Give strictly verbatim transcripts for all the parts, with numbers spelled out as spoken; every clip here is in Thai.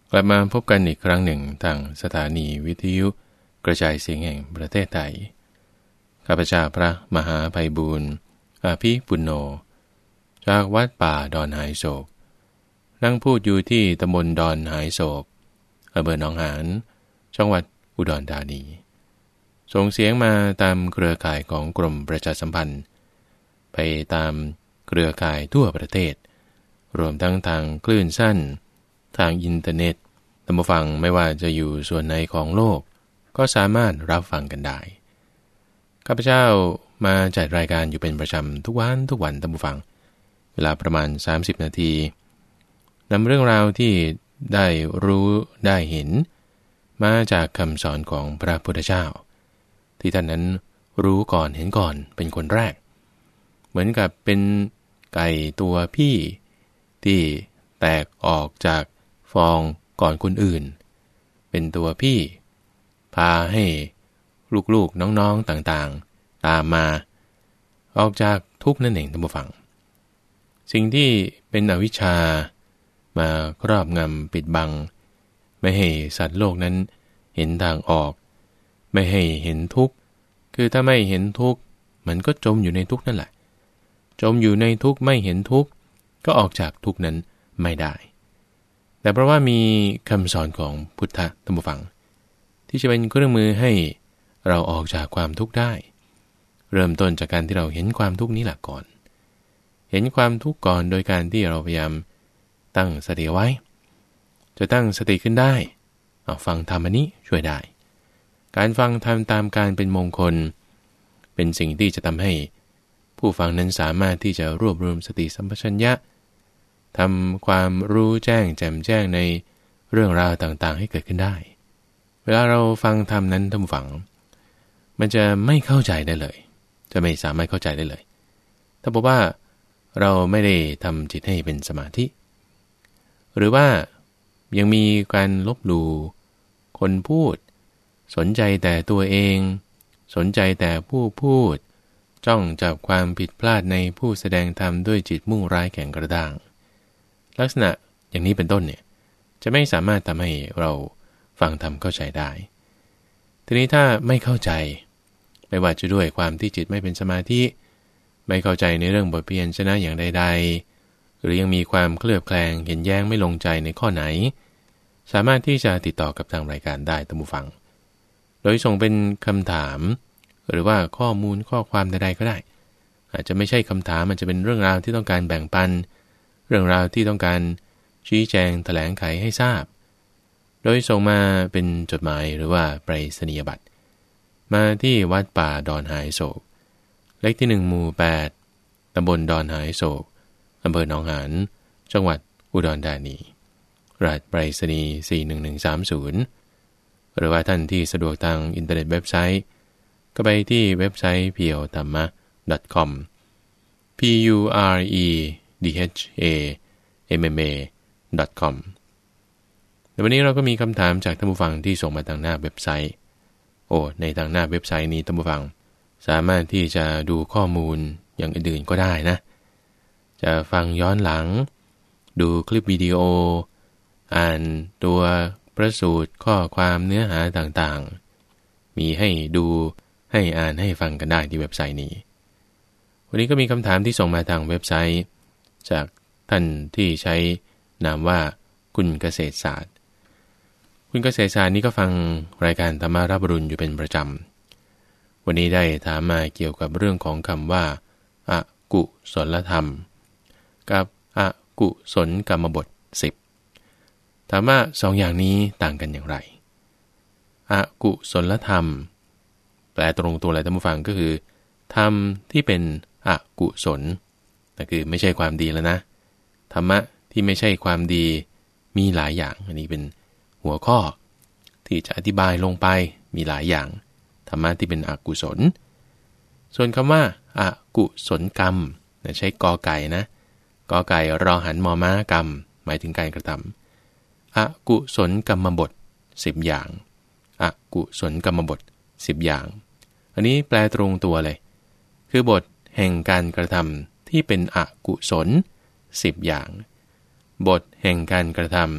กลับมาพบกันอีกครั้งหนึ่งทางสถานีวิทยุกระจายเสียงแห่งประเทศไทยข้าพเจ้าพระมหาไพบูลย์อาภิปุณโญจากวัดป่าดอนหายโศกนั่งพูดอยู่ที่ตำบลดอนหายโศกอำเภอหนองหานจังหวัดอุดรธานีส่งเสียงมาตามเครือข่ายของกรมประชาสัมพันธ์ไปตามเครือข่ายทั่วประเทศรวมทั้งทางคลื่นสั้นทางอินเทอร์เน็ตท่านผู้ฟังไม่ว่าจะอยู่ส่วนไหนของโลกก็สามารถรับฟังกันได้ข้าพเจ้ามาจัดรายการอยู่เป็นประจำทุกวันทุกวันท่านผู้ฟังเวลาประมาณสามสิบนาทีนำเรื่องราวที่ได้รู้ได้เห็นมาจากคำสอนของพระพุทธเจ้าที่ท่านนั้นรู้ก่อนเห็นก่อนเป็นคนแรกเหมือนกับเป็นไก่ตัวพี่ที่แตกออกจากฟองก่อนคนอื่นเป็นตัวพี่พาให้ลูกๆน้องๆต่างๆตามมาออกจากทุกข์นั่นเองท่านผู้ฟังสิ่งที่เป็นอวิชชามาครอบงำปิดบังไม่ให้สัตว์โลกนั้นเห็นทางออกไม่ให้เห็นทุกข์คือถ้าไม่เห็นทุกข์มันก็จมอยู่ในทุกข์นั่นแหละจมอยู่ในทุกข์ไม่เห็นทุกข์ก็ออกจากทุกข์นั้นไม่ได้แต่เพราะว่ามีคำสอนของพุทธธรรมฟังที่จะเป็นเครื่องมือให้เราออกจากความทุกข์ได้เริ่มต้นจากการที่เราเห็นความทุกข์นี้แหละก่อนเห็นความทุกข์ก่อนโดยการที่เราพยายามตั้งสติไว้จะตั้งสติขึ้นได้เอาฟังธรรมอันนี้ช่วยได้การฟังธรรมตามการเป็นมงคลเป็นสิ่งที่จะทำให้ผู้ฟังนั้นสามารถที่จะรวบรวมสติสัมปชัญญะทำความรู้แจ้งแจ่มแจ้งในเรื่องราวต่างๆให้เกิดขึ้นได้เวลาเราฟังธรรมนั้นท่านฟังมันจะไม่เข้าใจได้เลยจะไม่สามารถเข้าใจได้เลยถ้าบอกว่าเราไม่ได้ทำจิตให้เป็นสมาธิหรือว่ายังมีการลบหลู่คนพูดสนใจแต่ตัวเองสนใจแต่ผู้พูดจ้องจับความผิดพลาดในผู้แสดงธรรมด้วยจิตมุ่งร้ายแข็งกระด้างลักษณะอย่างนี้เป็นต้นเนี่ยจะไม่สามารถทำให้เราฟังธรรมเข้าใจได้ทีนี้ถ้าไม่เข้าใจไม่ว่าจะด้วยความที่จิตไม่เป็นสมาธิไม่เข้าใจในเรื่องบทเพียรชนะอย่างใดๆหรือยังมีความเคลือบแคลงเห็นแย้งไม่ลงใจในข้อไหนสามารถที่จะติดต่อกับทางรายการได้ท่านผู้ฟังโดยส่งเป็นคำถามหรือว่าข้อมูลข้อความใดๆก็ได้อาจจะไม่ใช่คำถามมันจะเป็นเรื่องราวที่ต้องการแบ่งปันเรื่องราวที่ต้องการชี้แจงแถลงไขให้ทราบโดยส่งมาเป็นจดหมายหรือว่าไปรษณียบัตรมาที่วัดป่าดอนหายโศกเลขที่หนึ่งหมู่แปดตำบลดอนหายโศกอำเภอหนองหานจังหวัดอุดรธานีรหัสไปรษณีย์สี่หนึ่งหนึ่งสามศูนย์หรือว่าท่านที่สะดวกทางอินเทอร์เน็ตเว็บไซต์ก็ไปที่เว็บไซต์ พี แอล ธรรมะ ดอท คอม พี ยู อาร์ อี ดี เอช เอ เอ็ม เอ็ม เอ ดอท คอม ในวันนี้เราก็มีคำถามจากท่านผู้ฟังที่ส่งมาทางหน้าเว็บไซต์โอ้ในทางหน้าเว็บไซต์นี้ท่านผู้ฟังสามารถที่จะดูข้อมูลอย่างอื่นๆก็ได้นะจะฟังย้อนหลังดูคลิปวิดีโออ่านตัวพระสูตรข้อความเนื้อหาต่างๆมีให้ดูให้อ่านให้ฟังกันได้ที่เว็บไซต์นี้วันนี้ก็มีคำถามที่ส่งมาทางเว็บไซต์จากท่านที่ใช้นามว่าคุณเกษตรศาสตร์คุณเกษตรศาสตร์นี้ก็ฟังรายการธรรมารับรุณอยู่เป็นประจำวันนี้ได้ถามมาเกี่ยวกับเรื่องของคำว่าอกุศลธรรมกับอกุศลกรรมบทสิบถามว่าสองอย่างนี้ต่างกันอย่างไรอกุศลธรรมแปลตรงตัวเลยท่านผู้ฟังก็คือธรรมที่เป็นอกุศลนั่นคือไม่ใช่ความดีแล้วนะธรรมะที่ไม่ใช่ความดีมีหลายอย่างอันนี้เป็นหัวข้อที่จะอธิบายลงไปมีหลายอย่างธรรมะที่เป็นอกุศลส่วนคำว่าอกุศลกรรมใช้กอไก่นะกอไก่รอหันมอม้ากรรมหมายถึงการกระทำอกุศลกรรมบทสิบอย่างอกุศลกรรมบทสิบอย่างอันนี้แปลตรงตัวเลยคือบทแห่งการกระทำที่เป็นอกุศลสิบอย่างบทแห่งการกระทำ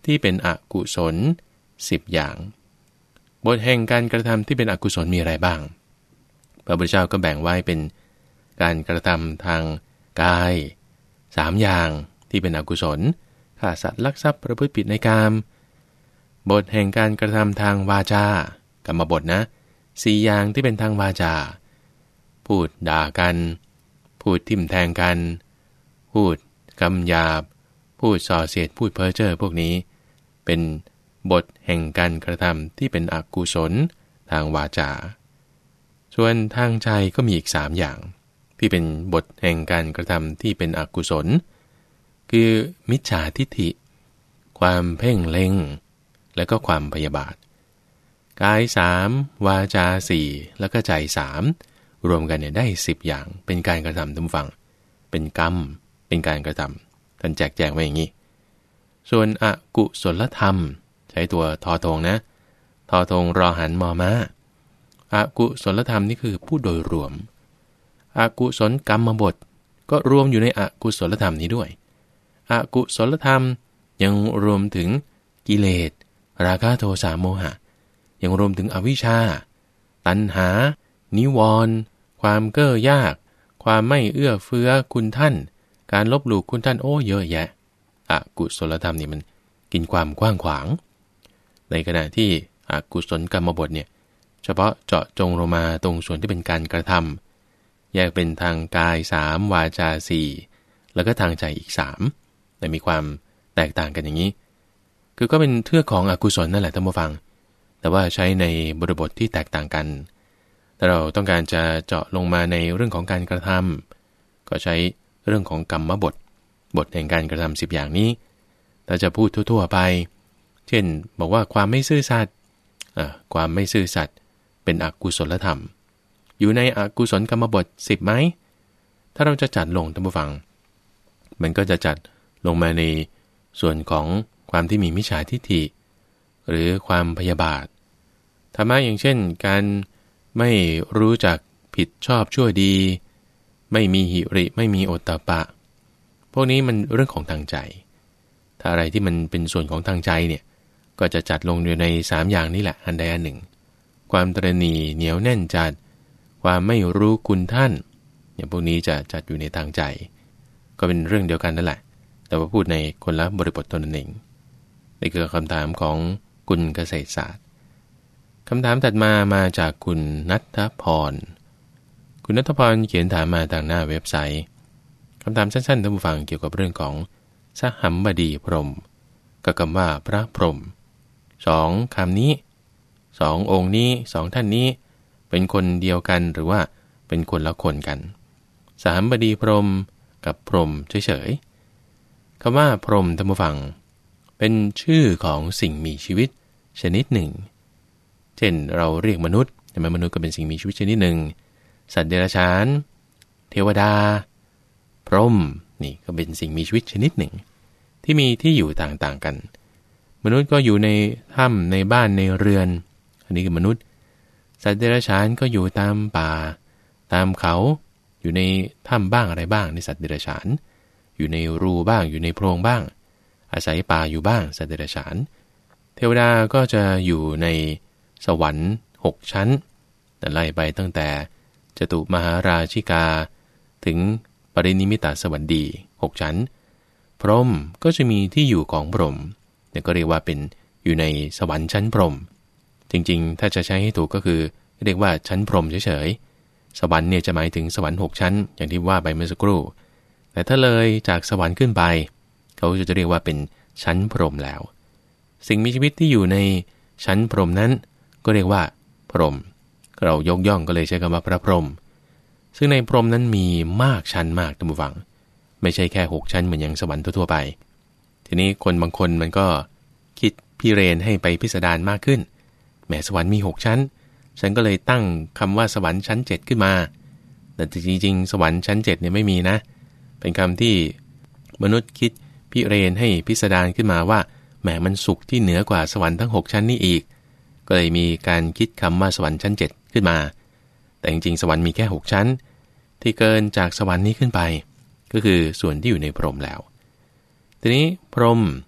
ที่เป็นอกุศลสิบอย่างบทแห่งการกระทำที่เป็นอกุศลมีอะไรบ้างพระพุทธเจ้าก็แบ่งไว้เป็นการกระทำทางกายสามอย่างที่เป็นอกุศลฆ่าสัตว์ลักทรัพย์ประพฤติผิดในกามบทแห่งการกระทำทางวาจากรรมบทนะสี่อย่างที่เป็นทางวาจาพูดด่ากันพูดทิ่มแทงกันพูดคำหยาบพูดส่อเสียดพูดเพ้อเจ้อพวกนี้เป็นบทแห่งการกระทำที่เป็นอกุศลทางวาจาส่วนทางใจก็มีอีกสามอย่างที่เป็นบทแห่งการกระทำที่เป็นอกุศลคือมิจฉาทิฏฐิความเพ่งเล็งและก็ความพยาบาทกายสามวาจาสี่แล้วก็ใจสามรวมกันเนี่ยได้สิบอย่างเป็นการกระทำทุกฝั่งเป็นกรรมเป็นการกระทำท่านแจกแจงไว้อย่างนี้ส่วนอกุศลธรรมใช้ตัวทอทงนะทอทงรอหันมอม้าอกุศลธรรมนี่คือพูดโดยรวมอกุศลกรรมบทก็รวมอยู่ในอกุศลธรรมนี้ด้วยอกุศลธรรมยังรวมถึงกิเลสราคะโทสะโมหะยังรวมถึงอวิชชาตัณหานิวรณ์ความเก้อยากความไม่เอื้อเฟื้อคุณท่านการลบหลู่คุณท่านโอ้เยอะแยะอกุศลธรรมนี่มันกินความกว้างขวางในขณะที่อกุศลกรรมบทเนี่ยเฉพาะเจาะจงลงมาตรงส่วนที่เป็นการกระทำแยกเป็นทางกายสามวาจาสี่แล้วก็ทางใจอีกสามแต่มีความแตกต่างกันอย่างนี้คือก็เป็นเทือกของอกุศลนั่นแหละท่านผู้ฟังแต่ว่าใช้ในบริบทที่แตกต่างกันแต่เราต้องการจะเจาะลงมาในเรื่องของการกระทำก็ใช้เรื่องของกรรมบทบทแห่งการกระทำสิบอย่างนี้เราจะพูดทั่วๆไปเช่นบอกว่าความไม่ซื่อสัตย์ความไม่ซื่อสัตย์เป็นอกุศลธรรมอยู่ในอกุศลกรรมบทสิบไหมถ้าเราจะจัดลงท่านผู้ฟังมันก็จะจัดลงมาในส่วนของความที่มีมิจฉาทิฏฐิหรือความพยาบาทธรรมะอย่างเช่นการไม่รู้จักผิดชอบชั่วดีไม่มีหิริไม่มีโอตตัปปะพวกนี้มันเรื่องของทางใจถ้าอะไรที่มันเป็นส่วนของทางใจเนี่ยก็จะจัดลงอยู่ในสามอย่างนี้แหละอันใดอันหนึ่งความตระหนี่เหนียวแน่นจัดความไม่รู้คุณท่านอย่างพวกนี้จะจัดอยู่ในทางใจก็เป็นเรื่องเดียวกันนั่นแหละแต่ว่าพูดในคนละบริบทตนนั่นเองนี่คือคำถามของคุณเกษตรศาสตร์คำถามถัดมามาจากคุณณัฐพรคุณณัฐพรเขียนถามมาทางหน้าเว็บไซต์คำถามสั้นๆท่านผู้ฟังเกี่ยวกับเรื่องของสหัมบดีพรหมกับคำว่าพระพรหมสองคำนี้สององค์นี้สองท่านนี้เป็นคนเดียวกันหรือว่าเป็นคนละคนกันสหัมบดีพรหมกับพรหมเฉยๆคำว่าพรหมท่านผู้ฟังเป็นชื่อของสิ่งมีชีวิตชนิดหนึ่งเช่นเราเรียกมนุษย์แต่มนุษย์ก็เป็นสิ่งมีชีวิตชนิดหนึ่งสัตว์เดรัจฉานเทวดาพรหมนี่ก็เป็นสิ่งมีชีวิตชนิดหนึ่งที่มีที่อยู่ต่างๆกันมนุษย์ก็อยู่ในถ้ำในบ้านในเรือนอันนี้คือมนุษย์สัตว์เดรัจฉานก็อยู่ตามป่าตามเขาอยู่ในถ้ำบ้างอะไรบ้างในสัตว์เดรัจฉานอยู่ในรูบ้างอยู่ในโพรงบ้างอาศัยป่าอยู่บ้างสัตว์เดรัจฉานเทวดาก็จะอยู่ในสวรรค์หกชั้นแต่ไล่ไปตั้งแต่จตุมหาราชิกาถึงปรินิมิตสวรรค์ดีหกชั้นพรหมก็จะมีที่อยู่ของพรหมเนี่ยก็เรียกว่าเป็นอยู่ในสวรรค์ชั้นพรหมจริงๆถ้าจะใช้ให้ถูกก็คือเรียกว่าชั้นพรหมเฉยๆสวรรค์เนี่ยจะหมายถึงสวรรค์หกชั้นอย่างที่ว่าไปเมื่อสักครู่แต่ถ้าเลยจากสวรรค์ขึ้นไปเขาจะเรียกว่าเป็นชั้นพรหมแล้วสิ่งมีชีวิตที่อยู่ในชั้นพรหมนั้นก็เรียกว่าพรหมเรายกย่องก็เลยใช้คำว่าพระพรหมซึ่งในพรหมนั้นมีมากชั้นมากท่านผู้ฟังไม่ใช่แค่หกชั้นเหมือนอย่างสวรรค์ทั่วๆไปทีนี้คนบางคนมันก็คิดพิเรนให้ไปพิสดารมากขึ้นแหมสวรรค์มีหกชั้นฉันก็เลยตั้งคำว่าสวรรค์ชั้นเจ็ดขึ้นมาแต่จริงๆสวรรค์ชั้นเจ็ดเนี่ยไม่มีนะเป็นคำที่มนุษย์คิดพิเรนให้พิสดารขึ้นมาว่าแหมมันสุขที่เหนือกว่าสวรรค์ทั้งหกชั้นนี่อีกก็เลยมีการคิดคำว่าสวรรค์ชั้นเจ็ดขึ้นมาแต่จริงๆสวรรค์มีแค่หกชั้นที่เกินจากสวรรค์นี้ขึ้นไปก็คือส่วนที่อยู่ในพรหมแล้วทีนี้พรหม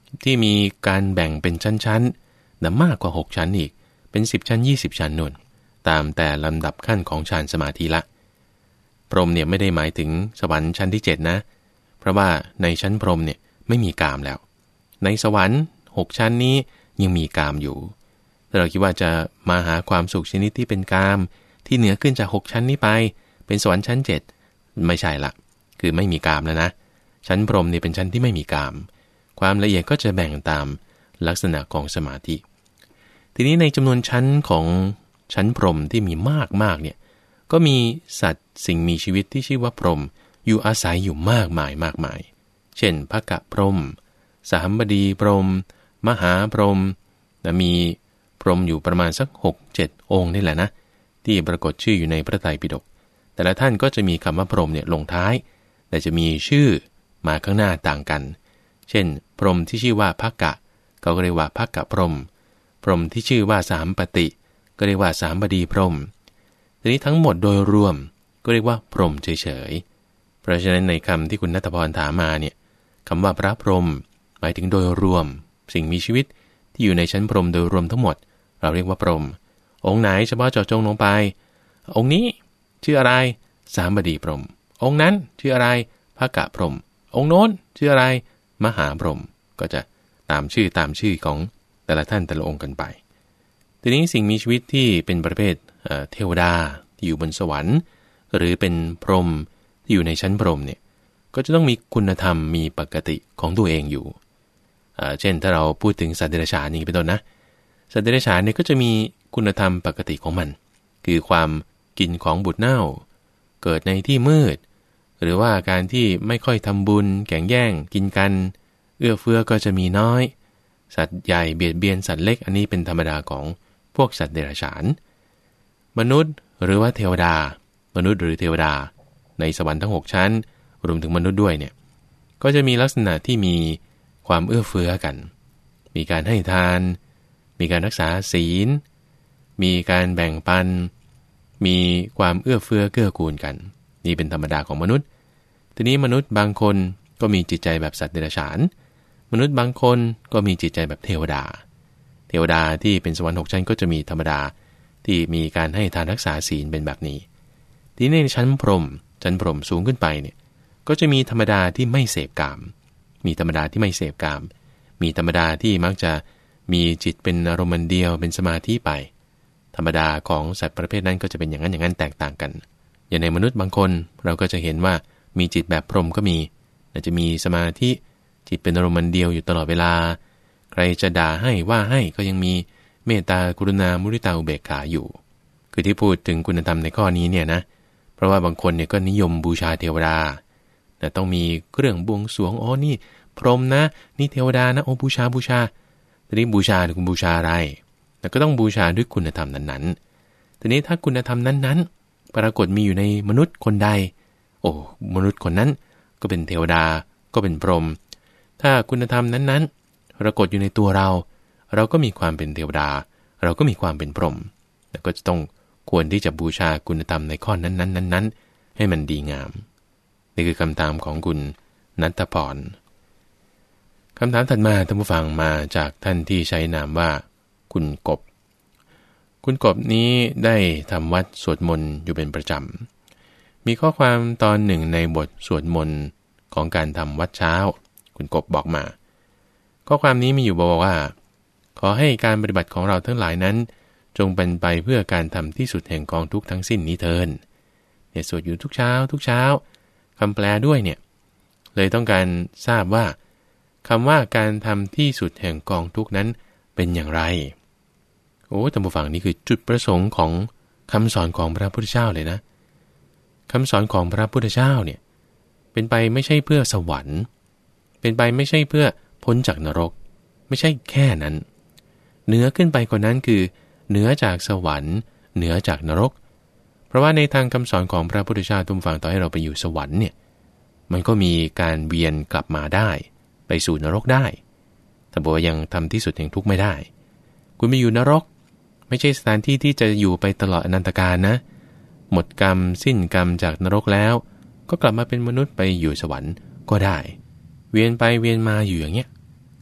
ที่มีการแบ่งเป็นชั้นๆนะมากกว่าหกชั้นอีกเป็นสิบชั้นยี่สิบชั้นนู่นตามแต่ลำดับขั้นของฌานสมาธิละพรหมเนี่ยไม่ได้หมายถึงสวรรค์ชั้นที่เจ็ดนะเพราะว่าในชั้นพรหมเนี่ยไม่มีกามแล้วในสวรรค์หกชั้นนี้ยังมีกามอยู่ถ้าเราคิดว่าจะมาหาความสุขชนิดที่เป็นกามที่เหนือขึ้นจากหกชั้นนี้ไปเป็นสวรรค์ชั้นเจ็ดไม่ใช่ละคือไม่มีกามแล้วนะชั้นพรหมเนี่ยเป็นชั้นที่ไม่มีกามความละเอียดก็จะแบ่งตามลักษณะของสมาธิทีนี้ในจำนวนชั้นของชั้นพรหมที่มีมากมากเนี่ยก็มีสัตว์สิ่งมีชีวิตที่ชื่อว่าพรหมอยู่อาศัยอยู่มากมายมากมายเช่นภกพรหมสหัมบดีพรหมมหาพรหมนะมีพรหมอยู่ประมาณสัก หกเจ็ด องค์นี่แหละนะที่ปรากฏชื่ออยู่ในพระไตรปิฎกแต่ละท่านก็จะมีคำว่าพรหมเนี่ยลงท้ายแต่จะมีชื่อมาข้างหน้าต่างกันเช่นพรหมที่ชื่อว่าภกะเขาก็เรียกว่าภกพรหมพรหมที่ชื่อว่าสหัมปติก็เรียกว่าสหัมบดีพรหมทีนี้ทั้งหมดโดยรวมก็เรียกว่าพรหมเฉยๆเพราะฉะนั้นในคำที่คุณณัฐพรถามมาเนี่ยคำว่าพระพรหมหมายถึงโดยรวมสิ่งมีชีวิตที่อยู่ในชั้นพรหมโดยรวมทั้งหมดเราเรียกว่าพรหมองค์ไหนเฉพาะเจาะจงลงไปองค์นี้ชื่ออะไรสหัมบดีพรหมองค์นั้นชื่ออะไรภกพรหมองค์โน้นชื่ออะไรมหาพรหมก็จะตามชื่อตามชื่อของแต่ละท่านแต่ละองค์กันไปทีนี้สิ่งมีชีวิตที่เป็นประเภทเทวดาที่อยู่บนสวรรค์หรือเป็นพรหมที่อยู่ในชั้นพรหมเนี่ยก็จะต้องมีคุณธรรมมีปกติของตัวเองอยู่เช่นถ้าเราพูดถึงสัตว์เดรัจฉานนี่เป็นต้นนะสัตว์เดรัจฉานเนี่ยก็จะมีคุณธรรมปกติของมันคือความกินของบุตรเน่าเกิดในที่มืดหรือว่าการที่ไม่ค่อยทำบุญแข่งแย่งกินกันเอื้อเฟื้อก็จะมีน้อยสัตว์ใหญ่เบียดเบียนสัตว์เล็กอันนี้เป็นธรรมดาของพวกสัตว์เดรัจฉานมนุษย์หรือว่าเทวดามนุษย์หรือเทวดาในสวรรค์ทั้งหกชั้นรวมถึงมนุษย์ด้วยเนี่ยก็จะมีลักษณะที่มีความเอื้อเฟื้อกันมีการให้ทานมีการรักษาศีลมีการแบ่งปันมีความเอื้อเฟื้อเกื้อกูลกันนี่เป็นธรรมดาของมนุษย์ทีนี้มนุษย์บางคนก็มีจิตใจแบบสัตว์เดรัจฉานมนุษย์บางคนก็มีจิตใจแบบเทวดาเทวดาที่เป็นสวรรค์หกชั้นก็จะมีธรรมดาที่มีการให้ทานรักษาศีลเป็นแบบนี้ทีนี้ในชั้นพรหมชั้นพรหมสูงขึ้นไปเนี่ยก็จะมีธรรมดาที่ไม่เสพกามมีธรรมดาที่ไม่เสพกามมีธรรมดาที่มักจะมีจิตเป็นอารมณ์เดียวเป็นสมาธิไปธรรมดาของสัตว์ประเภทนั้นก็จะเป็นอย่างนั้นอย่างนั้นแตกต่างกันอย่างในมนุษย์บางคนเราก็จะเห็นว่ามีจิตแบบพรหมก็มีอาจจะมีสมาธิจิตเป็นอารมณ์เดียวอยู่ตลอดเวลาใครจะด่าให้ว่าให้ก็ยังมีเมตตากรุณามุทิตาอุเบกขาอยู่คือที่พูดถึงคุณธรรมในข้อนี้เนี่ยนะเพราะว่าบางคนเนี่ยก็นิยมบูชาเทวดาแต่ต้องมีเครื่องบวงสรวงอ๋อนี่พรหมนะนี่เทวดานะโอ้บูชาบูชาทีนี้บูชาหรือคุณบูชาอะไรแต่ก็ต้องบูชาด้วยคุณธรรมนั้นๆทีนี้ถ้าคุณธรรมนั้นๆปรากฏมีอยู่ในมนุษย์คนใดโอ้มนุษย์คนนั้นก็เป็นเทวดาก็เป็นพรหมถ้าคุณธรรมนั้นๆปรากฏอยู่ในตัวเราเราก็มีความเป็นเทวดาเราก็มีความเป็นพรหมแล้วก็จะต้องควรที่จะบูชาคุณธรรมในข้อนั้นๆนั้นๆให้มันดีงามนี่คือคำถามของคุณณัฐพรคำถามถัดมาท่านผู้ฟังมาจากท่านที่ใช้นามว่าคุณกบคุณกบนี้ได้ทำวัดสวดมนต์อยู่เป็นประจำมีข้อความตอนหนึ่งในบทสวดมนต์ของการทำวัดเช้าคุณกบบอกมาข้อความนี้มีอยู่บอกว่าขอให้การปฏิบัติของเราทั้งหลายนั้นจงเป็นไปเพื่อการทำที่สุดแห่งกองทุกข์ทั้งสิ้นนี้เทินเนี่ยสวดอยู่ทุกเช้าทุกเช้าคำแปลด้วยเนี่ยเลยต้องการทราบว่าคำว่าการทำที่สุดแห่งกองทุกข์นั้นเป็นอย่างไรโอ้ท่านผู้ฟังนี่คือจุดประสงค์ของคำสอนของพระพุทธเจ้าเลยนะคำสอนของพระพุทธเจ้าเนี่ยเป็นไปไม่ใช่เพื่อสวรรค์เป็นไปไม่ใช่เพื่อพ้นจากนรกไม่ใช่แค่นั้นเหนือขึ้นไปกว่านั้นคือเหนือจากสวรรค์เหนือจากนรกเพราะว่าในทางคำสอนของพระพุทธเจ้าทุกฝั่งต่อให้เราไปอยู่สวรรค์เนี่ยมันก็มีการเวียนกลับมาได้ไปสู่นรกได้แต่บอกว่ายังทำที่สุดแห่งทุกข์ไม่ได้คุณไปอยู่นรกไม่ใช่สถานที่ที่จะอยู่ไปตลอดอนันตกาลนะหมดกรรมสิ้นกรรมจากนรกแล้วก็กลับมาเป็นมนุษย์ไปอยู่สวรรค์ก็ได้เวียนไปเวียนมาอยู่อย่างเงี้ย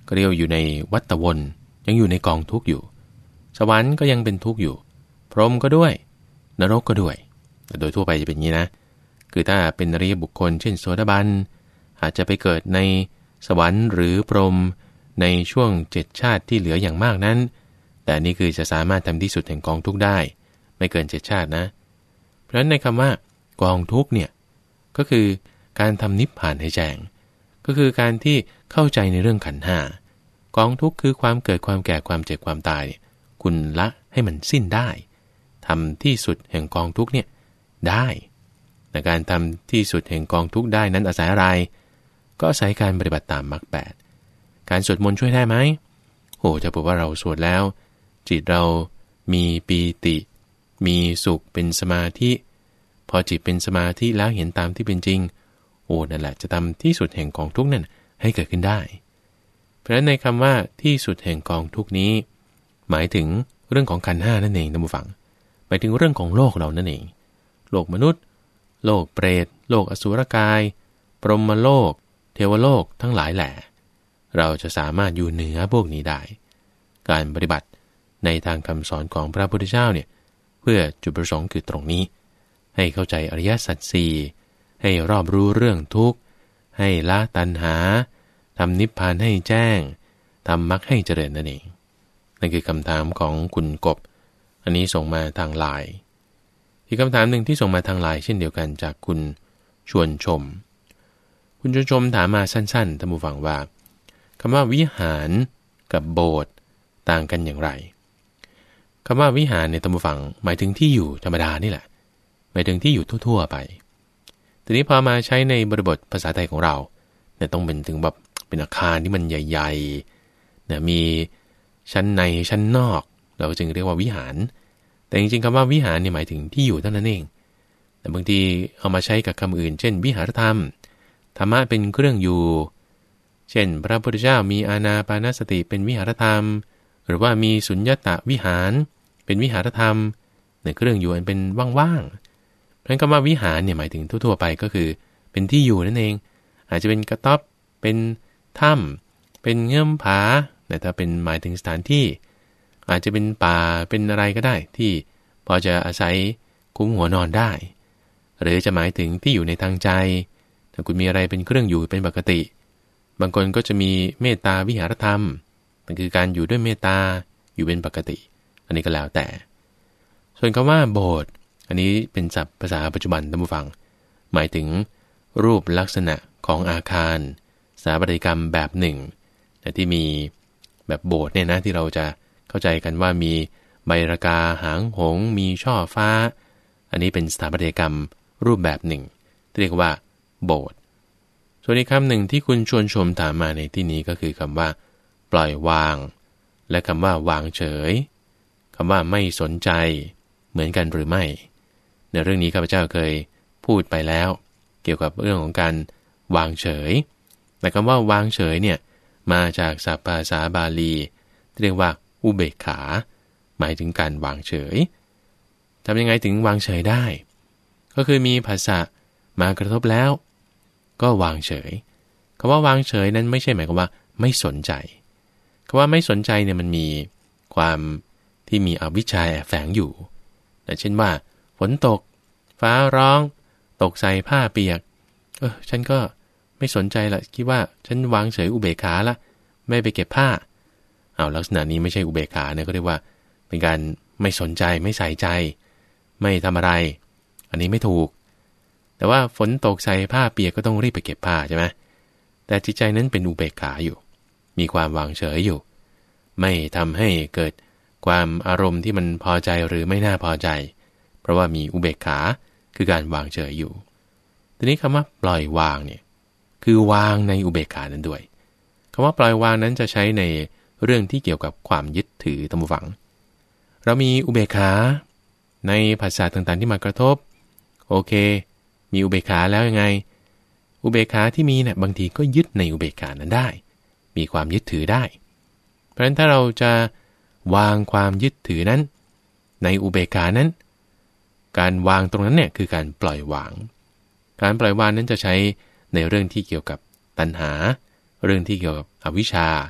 ก็เรียกอยู่ในวัฏวนยังอยู่ในกองทุกข์อยู่สวรรค์ก็ยังเป็นทุกข์อยู่พรหมก็ด้วยนรกก็ด้วยแต่โดยทั่วไปจะเป็นอย่างนี้นะคือถ้าเป็นอริยบุคคลเช่นโสดาบันอาจจะไปเกิดในสวรรค์หรือพรหมในช่วงเจ็ดชาติที่เหลืออย่างมากนั้นแต่นี่คือจะสามารถทำที่สุดแห่งกองทุกข์ได้ไม่เกินเจ็ดชาตินะเพราะฉะนั้นในคำว่ากองทุกข์เนี่ยก็คือการทำนิพพานให้แจ้งก็คือการที่เข้าใจในเรื่องขันธ์ห้ากองทุกข์คือความเกิดความแก่ความเจ็บความตายคุณละให้มันสิ้นได้ทำที่สุดแห่งกองทุกข์เนี่ยได้แต่การทำที่สุดแห่งกองทุกข์ได้นั้นอาศัยอะไรก็อาศัยการปฏิบัติตามมรรคแปดการสวดมนต์ช่วยได้ไหมโอ้จะบอกว่าเราสวดแล้วจิตเรามีปีติมีสุขเป็นสมาธิพอจิตเป็นสมาธิแล้วเห็นตามที่เป็นจริงโอ้นั่นแหละจะทำที่สุดแห่งกองทุกข์นั่นให้เกิดขึ้นได้เพราะฉะนั้นในคำว่าที่สุดแห่งกองทุกข์นี้หมายถึงเรื่องของขันธ์ห้านั่นเองท่านผู้ฟังหมายถึงเรื่องของโลกเรานั่นเองโลกมนุษย์โลกเปรตโลกอสุรกายพรหมโลกเทวโลกทั้งหลายแหละเราจะสามารถอยู่เหนือพวกนี้ได้การปฏิบัติในทางคำสอนของพระพุทธเจ้าเนี่ยเพื่อจุดประสงค์คือตรงนี้ให้เข้าใจอริยสัจสี่ให้รอบรู้เรื่องทุกข์ให้ละตัณหาทำนิพพานให้แจ้งทำมรรคให้เจริญนั่นเองนั่นคือคำถามของคุณกบอันนี้ส่งมาทางไลน์อีกคำถามหนึ่งที่ส่งมาทางไลน์เช่นเดียวกันจากคุณชวนชมคุณชวนชมถามมาสั้นๆท่านผู้ฟังว่าคำว่าวิหารกับโบสถ์ต่างกันอย่างไรคำว่าวิหารในท่านผู้ฟังหมายถึงที่อยู่ธรรมดานี่แหละหมายถึงที่อยู่ทั่วๆไปทีนี้พอมาใช้ในบริบทภาษาไทยของเราเนี่ยต้องเป็นถึงแบบเป็นอาคารที่มันใหญ่ๆเนี่ยมีชั้นในชั้นนอกเราจึงเรียกว่าวิหารแต่จริงๆคำว่าวิหารเนี่ยหมายถึงที่อยู่เท่านั้นเองแต่บางทีเอามาใช้กับคำอื่นเช่นวิหารธรรมธรรมะเป็นเครื่องอยู่เช่นพระพุทธเจ้ามีอานาปานสติเป็นวิหารธรรมหรือว่ามีสุญญตวิหารเป็นวิหารธรรมในเครื่องอยู่อันเป็นว่างๆเพราะฉะนั้นคำว่าวิหารเนี่ยหมายถึงทั่วๆไปก็คือเป็นที่อยู่นั่นเองอาจจะเป็นกระต๊อบเป็นถ้ำเป็นเงื่อมผาแต่ถ้าเป็นหมายถึงสถานที่อาจจะเป็นป่าเป็นอะไรก็ได้ที่พอจะอาศัยคุ้มหัวนอนได้หรือจะหมายถึงที่อยู่ในทางใจถ้าคุณมีอะไรเป็นเครื่องอยู่เป็นปกติบางคนก็จะมีเมตตาวิหารธรรมนั่นคือการอยู่ด้วยเมตตาอยู่เป็นปกติอันนี้ก็แล้วแต่ส่วนคำว่าโบสถ์อันนี้เป็นศัพท์ภาษาปัจจุบันท่านผู้ฟังหมายถึงรูปลักษณะของอาคารสถาปัตยกรรมแบบหนึ่งแต่ที่มีแบบโบสถ์เนี่ยนะที่เราจะเข้าใจกันว่ามีใบระกาหางหงมีช่อฟ้าอันนี้เป็นสถาปัตยกรรมรูปแบบหนึ่งเรียกว่าโบสถ์ส่วนอีกคำหนึ่งที่คุณชวนชมถามมาในที่นี้ก็คือคำว่าปล่อยวางและคำว่าวางเฉยคำว่าไม่สนใจเหมือนกันหรือไม่ในเรื่องนี้ข้าพเจ้าเคยพูดไปแล้วเกี่ยวกับเรื่องของการวางเฉยแต่คำว่าวางเฉยเนี่ยมาจากศัพท์ภาษาบาลีเรียกว่าอุเบกขาหมายถึงการวางเฉยทำยังไงถึงวางเฉยได้ก็คือมีภาษามากระทบแล้วก็วางเฉยคำว่าวางเฉยนั้นไม่ใช่หมายความว่าไม่สนใจคำว่าไม่สนใจเนี่ยมันมีความที่มีอวิชชาแอบแฝงอยู่แต่เช่นว่าฝนตกฟ้าร้องตกใส่ผ้าเปียกเออฉันก็ไม่สนใจละคิดว่าฉันวางเฉยอุเบกขาละไม่ไปเก็บผ้าเอาลักษณะนี้ไม่ใช่อุเบกขาเนี่ยก็เรียกว่าเป็นการไม่สนใจไม่ใส่ใจไม่ทำอะไรอันนี้ไม่ถูกแต่ว่าฝนตกใส่ผ้าเปียกก็ต้องรีบไปเก็บผ้าใช่ไหมแต่จิตใจนั้นเป็นอุเบกขาอยู่มีความวางเฉยอยู่ไม่ทำให้เกิดความอารมณ์ที่มันพอใจหรือไม่น่าพอใจเพราะว่ามีอุเบกขาคือการวางเฉยอยู่ทีนี้คำว่าปล่อยวางเนี่ยคือวางในอุเบกขานั้นด้วยคำว่าปล่อยวางนั้นจะใช้ในเรื่องที่เกี่ยวกับความยึดถือตามฝังเรามีอุเบกขาในภาษาต่างๆที่มากระทบโอเคมีอุเบกขาแล้วยังไงอุเบกขาที่มีเนี่ยบางทีก็ยึดในอุเบกขานั้นได้มีความยึดถือได้เพราะฉะนั้นถ้าเราจะวางความยึดถือนั้นในอุเบกขานั้นการวางตรงนั้นเนี่ยคือการปล่อยวางการปล่อยวางนั้นจะใช้ในเรื่องที่เกี่ยวกับตัณหาเรื่องที่เกี่ยวกับอวิชชา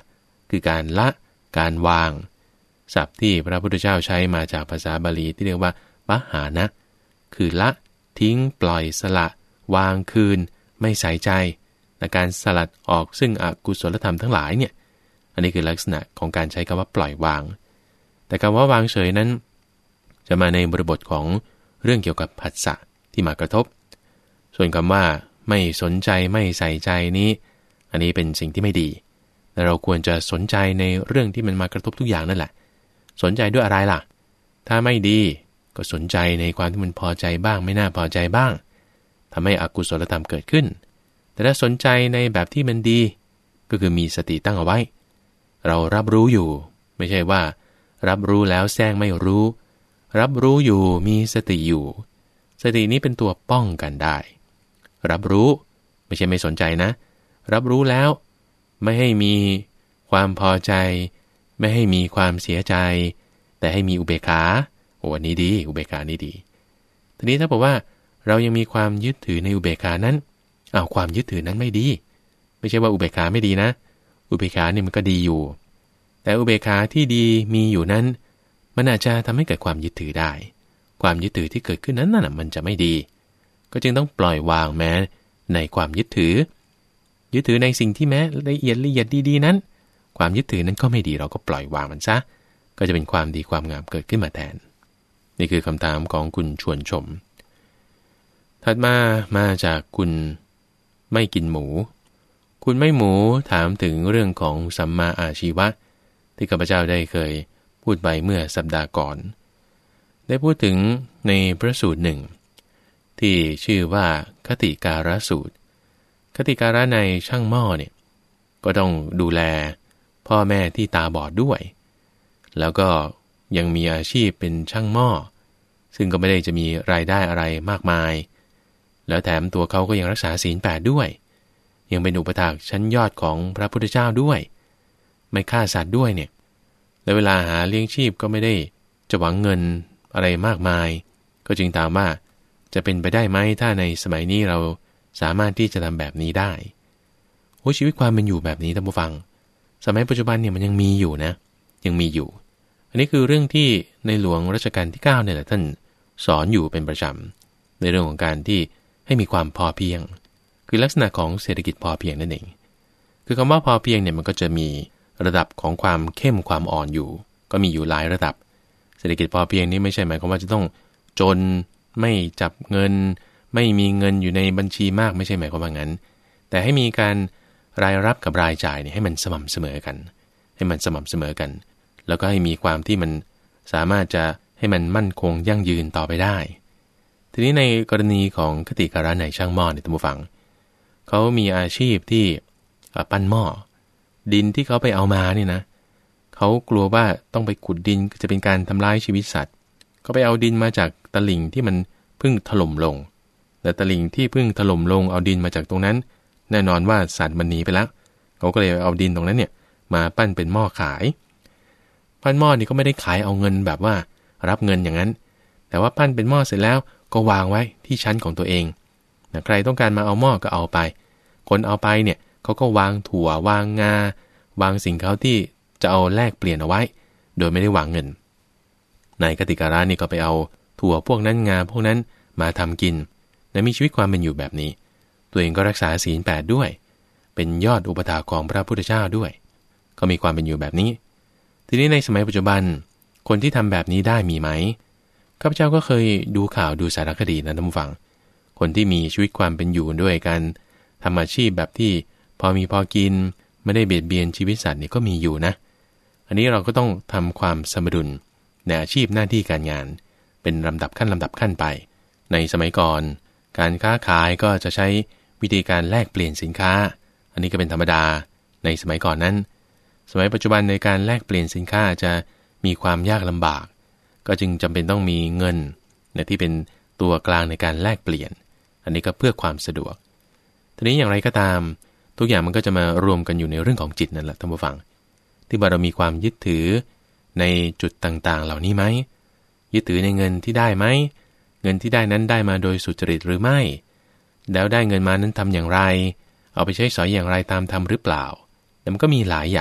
คือการละการวางศัพท์ที่พระพุทธเจ้าใช้มาจากภาษาบาลีที่เรียกว่าปหานะคือละทิ้งปล่อยสละวางคืนไม่ใส่ใจและการสลัดออกซึ่งอกุศลธรรมทั้งหลายเนี่ยอันนี้คือลักษณะของการใช้คำว่าปล่อยวางแต่คำว่าวางเฉยนั้นจะมาในบริบทของเรื่องเกี่ยวกับผัสสะที่มากระทบส่วนคำว่าไม่สนใจไม่ใส่ใจนี้อันนี้เป็นสิ่งที่ไม่ดีแต่เราควรจะสนใจในเรื่องที่มันมากระทบทุกอย่างนั่นแหละสนใจด้วยอะไรล่ะถ้าไม่ดีก็สนใจในความที่มันพอใจบ้างไม่น่าพอใจบ้างทำให้อกุศลธรรมเกิดขึ้นแต่ถ้าสนใจในแบบที่มันดีก็คือมีสติตั้งเอาไว้เรารับรู้อยู่ไม่ใช่ว่ารับรู้แล้วแซงไม่รู้รับรู้อยู่มีสติอยู่สตินี้เป็นตัวป้องกันได้รับรู้ไม่ใช่ไม่สนใจนะรับรู้แล้วไม่ให้มีความพอใจไม่ให้มีความเสียใจแต่ให้มีอุเบกขาโอ้อันนี้ดีอุเบกขานี่ดีทีนี้ถ้าบอกว่าเรายังมีความยึดถือในอุเบกขานั้นอ้าวความยึดถือนั้นไม่ดีไม่ใช่ว่าอุเบกขาไม่ดีนะอุเบกขานี่มันก็ดีอยู่แต่อุเบกขาที่ดีมีอยู่นั้นมันอาจจะทำให้เกิดความยึดถือได้ความยึดถือที่เกิดขึ้นนั้นน่ะมันจะไม่ดีก็จึงต้องปล่อยวางแม้ในความยึดถือยึดถือในสิ่งที่แม้ละเอียดละเอียดดีๆนั้นความยึดถือนั้นก็ไม่ดีเราก็ปล่อยวางมันซะก็จะเป็นความดีความงามเกิดขึ้นมาแทนนี่คือคำถามของคุณชวนชมถัดมามาจากคุณไม่กินหมูคุณไม่หมูถามถึงเรื่องของสัมมาอาชีวะที่ข้าพเจ้าได้เคยพูดไปเมื่อสัปดาห์ก่อนได้พูดถึงในพระสูตรหนึ่งที่ชื่อว่าคติการสูตรคติการะในช่างหม้อเนี่ยก็ต้องดูแลพ่อแม่ที่ตาบอดด้วยแล้วก็ยังมีอาชีพเป็นช่างหม้อซึ่งก็ไม่ได้จะมีรายได้อะไรมากมายแล้วแถมตัวเขาก็ยังรักษาศีลแปดด้วยยังเป็นอุปถากชั้นยอดของพระพุทธเจ้าด้วยไม่ฆ่าสัตว์ด้วยเนี่ยและเวลาหาเลี้ยงชีพก็ไม่ได้จะหวังเงินอะไรมากมายก็จึงถามว่าจะเป็นไปได้ไหมถ้าในสมัยนี้เราสามารถที่จะทำแบบนี้ได้โอ้ชีวิตความเป็นอยู่แบบนี้ท่านผู้ฟังสมัยปัจจุบันเนี่ยมันยังมีอยู่นะยังมีอยู่อันนี้คือเรื่องที่ในหลวงรัชกาลที่เก้าเนี่ยแหละท่านสอนอยู่เป็นประจำในเรื่องของการที่ให้มีความพอเพียงคือลักษณะของเศรษฐกิจพอเพียงนั่นเองคือคำว่าพอเพียงเนี่ยมันก็จะมีระดับของความเข้มความอ่อนอยู่ก็มีอยู่หลายระดับเศรษฐกิจพอเพียงนี่ไม่ใช่หมายความว่าจะต้องจนไม่จับเงินไม่มีเงินอยู่ในบัญชีมากไม่ใช่หมายความว่างั้นแต่ให้มีการรายรับกับรายจ่ายเนี่ยให้มันสม่ำเสมอกันให้มันสม่ำเสมอกันแล้วก็ให้มีความที่มันสามารถจะให้มันมั่นคงยั่งยืนต่อไปได้ทีนี้ในกรณีของคติการะในช่างหม้อเนี่ยท่านผู้ฟังเขามีอาชีพที่ปั้นหม้อดินที่เขาไปเอามาเนี่ยนะเขากลัวว่าต้องไปขุดดินจะเป็นการทำลายชีวิตสัตว์ก็ไปเอาดินมาจากตลิ่งที่มันเพิ่งถล่มลงแต่ตลิ่งที่เพิ่งถล่มลงเอาดินมาจากตรงนั้นแน่นอนว่าสัตว์มันหนีไปแล้วเขาก็เลยเอาดินตรงนั้นเนี่ยมาปั้นเป็นหม้อขายปั้นหม้อนี่ก็ไม่ได้ขายเอาเงินแบบว่ารับเงินอย่างนั้นแต่ว่าปั้นเป็นหม้อเสร็จแล้วก็วางไว้ที่ชั้นของตัวเองนะใครต้องการมาเอาหม้อก็เอาไปคนเอาไปเนี่ยเขาก็วางถั่ววางงาวางสิ่งเขาที่จะเอาแลกเปลี่ยนเอาไว้โดยไม่ได้วางเงินในคติการะนี่ก็ไปเอาถั่วพวกนั้นงาพวกนั้นมาทำกินและมีชีวิตความเป็นอยู่แบบนี้ตัวเองก็รักษาศีลแปดด้วยเป็นยอดอุปถากของพระพุทธเจ้าด้วยก็มีความเป็นอยู่แบบนี้ทีนี้ในสมัยปัจจุบันคนที่ทำแบบนี้ได้มีไหมข้าพเจ้าก็เคยดูข่าวดูสารคดีนะท่านผู้ฟังคนที่มีชีวิตความเป็นอยู่ด้วยการทำอาชีพแบบที่พอมีพอกินไม่ได้เบียดเบียนชีวิตสัตว์นี่ก็มีอยู่นะอันนี้เราก็ต้องทำความสมดุลในอาชีพหน้าที่การงานเป็นลำดับขั้นลำดับขั้นไปในสมัยก่อนการค้าขายก็จะใช้วิธีการแลกเปลี่ยนสินค้าอันนี้ก็เป็นธรรมดาในสมัยก่อนนั้นสมัยปัจจุบันในการแลกเปลี่ยนสินค้าจะมีความยากลำบากก็จึงจำเป็นต้องมีเงินในที่เป็นตัวกลางในการแลกเปลี่ยนอันนี้ก็เพื่อความสะดวกทีนี้อย่างไรก็ตามทุกอย่างมันก็จะมารวมกันอยู่ในเรื่องของจิตนั่นแหละท่านผู้ฟังที่ว่าเรามีความยึดถือในจุดต่างๆเหล่านี้ไหมยึดถือในเงินที่ได้ไหมเงินที่ได้นั้นได้มาโดยสุจริตหรือไม่แล้วได้เงินมานั้นทำอย่างไรเอาไปใช้สอยอย่างไรตามธรรมหรือเปล่าแต่มันก็มีหลายอย่าง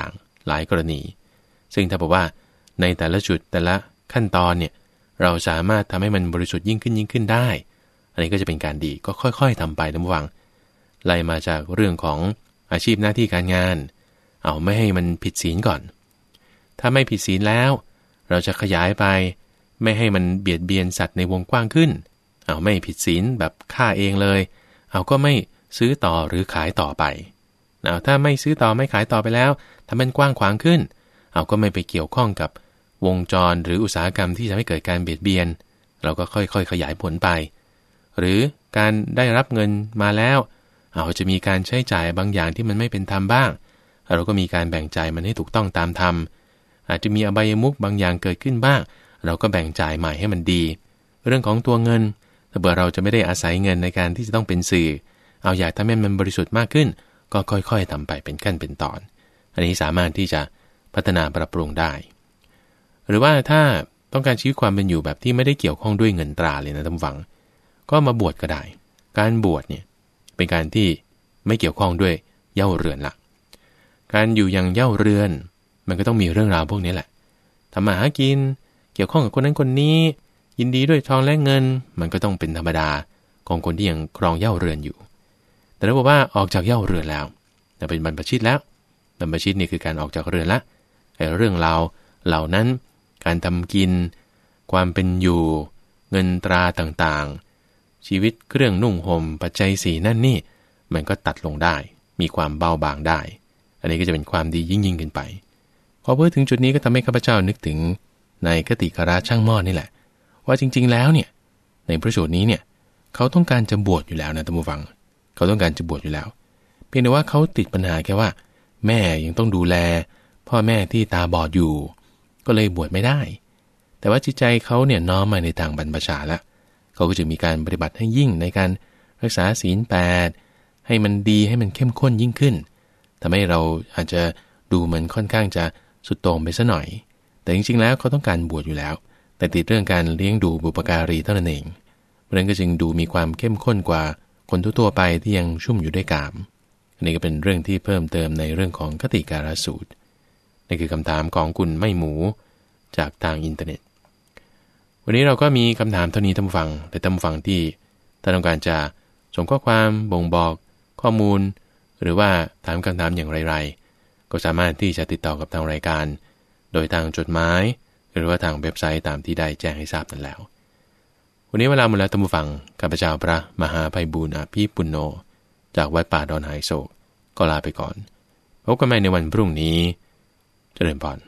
หลายกรณีซึ่งถ้าบอกว่าในแต่ละจุดแต่ละขั้นตอนเนี่ยเราสามารถทำให้มันบริสุทธิ์ยิ่งขึ้นยิ่งขึ้นได้อันนี้ก็จะเป็นการดีก็ค่อยๆทำไปนะระวังไล่มาจากเรื่องของอาชีพหน้าที่การงานเอาไม่ให้มันผิดศีลก่อนถ้าไม่ผิดศีลแล้วเราจะขยายไปไม่ให้มันเบียดเบียนสัตว์ในวงกว้างขึ้นเอาไม่ผิดศีลแบบฆ่าเองเลยเอาก็ไม่ซื้อต่อหรือขายต่อไปเอาถ้าไม่ซื้อต่อไม่ขายต่อไปแล้วทำมันกว้างขวางขึ้นเอาก็ไม่ไปเกี่ยวข้องกับวงจรหรืออุตสาหกรรมที่จะให้เกิดการเบียดเบียนเราก็ค่อยๆขยายผลไปหรือการได้รับเงินมาแล้วเอาจะมีการใช้จ่ายบางอย่างที่มันไม่เป็นธรรมบ้างเราก็มีการแบ่งจ่ายมันให้ถูกต้องตามธรรมอาจจะมีอบายมุขบางอย่างเกิดขึ้นบ้างเราก็แบ่งจ่ายใหม่ให้มันดีเรื่องของตัวเงินถ้าเบื่อเราจะไม่ได้อาศัยเงินในการที่จะต้องเป็นสื่อเอาอยากทำให้มันบริสุทธิ์มากขึ้นก็ค่อยๆทำไปเป็นขั้นเป็นตอนอันนี้สามารถที่จะพัฒนาปรับปรุงได้หรือว่าถ้าต้องการชีวิตความเป็นอยู่แบบที่ไม่ได้เกี่ยวข้องด้วยเงินตราเลยนะท่านผู้ฟังก็มาบวชก็ได้การบวชเนี่ยเป็นการที่ไม่เกี่ยวข้องด้วยเหย้าเรือนละการอยู่อย่างเหย้าเรือนมันก็ต้องมีเรื่องราวพวกนี้แหละทำมาหากินเกี่ยวข้องกับคนนั้นคนนี้ยินดีด้วยทองและเงินมันก็ต้องเป็นธรรมดาของคนที่ยังครองเหย้าเรือนอยู่แต่ถ้าบอกว่าออกจากเหย้าเรือนแล้วเป็นบรรพชิตแล้วบรรพชิตนี่คือการออกจากเรือนละไอ้เรื่องราวเหล่านั้นการทำกินความเป็นอยู่เงินตราต่างๆชีวิตเครื่องนุ่งห่มปัจจัยสี่นั่นนี่มันก็ตัดลงได้มีความเบาบางได้อันนี้ก็จะเป็นความดียิ่งยิ่งขึ้นไปพอเพื่อถึงจุดนี้ก็ทำให้ข้าพเจ้านึกถึงในคติคาราช่างหม้อนี่แหละว่าจริงๆแล้วเนี่ยในพระสูตรนี้เนี่ยเขาต้องการจะบวชอยู่แล้วนะท่านผู้ฟังเขาต้องการจะบวชอยู่แล้วเพียงแต่ว่าเขาติดปัญหาแค่ว่าแม่ยังต้องดูแลพ่อแม่ที่ตาบอดอยู่ก็เลยบวชไม่ได้แต่ว่าจิตใจเขาเนี่ยน้อมมาในทางบรรพชาแล้วเขาก็จะมีการปฏิบัติให้ยิ่งในการรักษาศีลแปดให้มันดีให้มันเข้มข้นยิ่งขึ้นทำให้เราอาจจะดูเหมือนค่อนข้างจะสุดโต่งไปซะหน่อยแต่จริงๆแล้วเขาต้องการบวชอยู่แล้วแต่ติดเรื่องการเลี้ยงดูบุปการีเท่านั้นเองเพราะนั้นก็จึงดูมีความเข้มข้นกว่าคนทั่วๆไปที่ยังชุ่มอยู่ด้วยกามอันนี้ก็เป็นเรื่องที่เพิ่มเติมในเรื่องของคติการสูตรนี่คือคำถามของคุณไม่หมูจากทางอินเทอร์เน็ตวันนี้เราก็มีคำถามเท่านี้ท่านผู้ฟังแต่ท่านผู้ฟังที่ถ้าต้องการจะส่งข้อความบ่งบอกข้อมูลหรือว่าถามคำถามอย่างไรๆก็สามารถที่จะติดต่อกับทางรายการโดยทางจดหมายหรือว่าทางเว็บไซต์ตามที่ได้แจ้งให้ทราบนั่นแล้ววันนี้เวลาหมดแล้วท่านผู้ฟังข้าพเจ้าพระมหาไพบูลย์อภิปุณโญจากวัดป่าดอนไหโศกก็ลาไปก่อนพบกันใหม่ในวันพรุ่งนี้เจริญพร